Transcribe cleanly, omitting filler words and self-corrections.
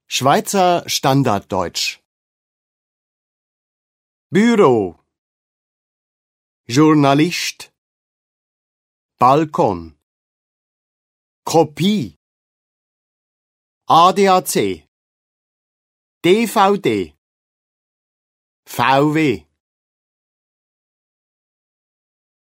Schweizer Standarddeutsch. Büro, Journalist, Balkon, Kopie, ADAC, DVD, VW.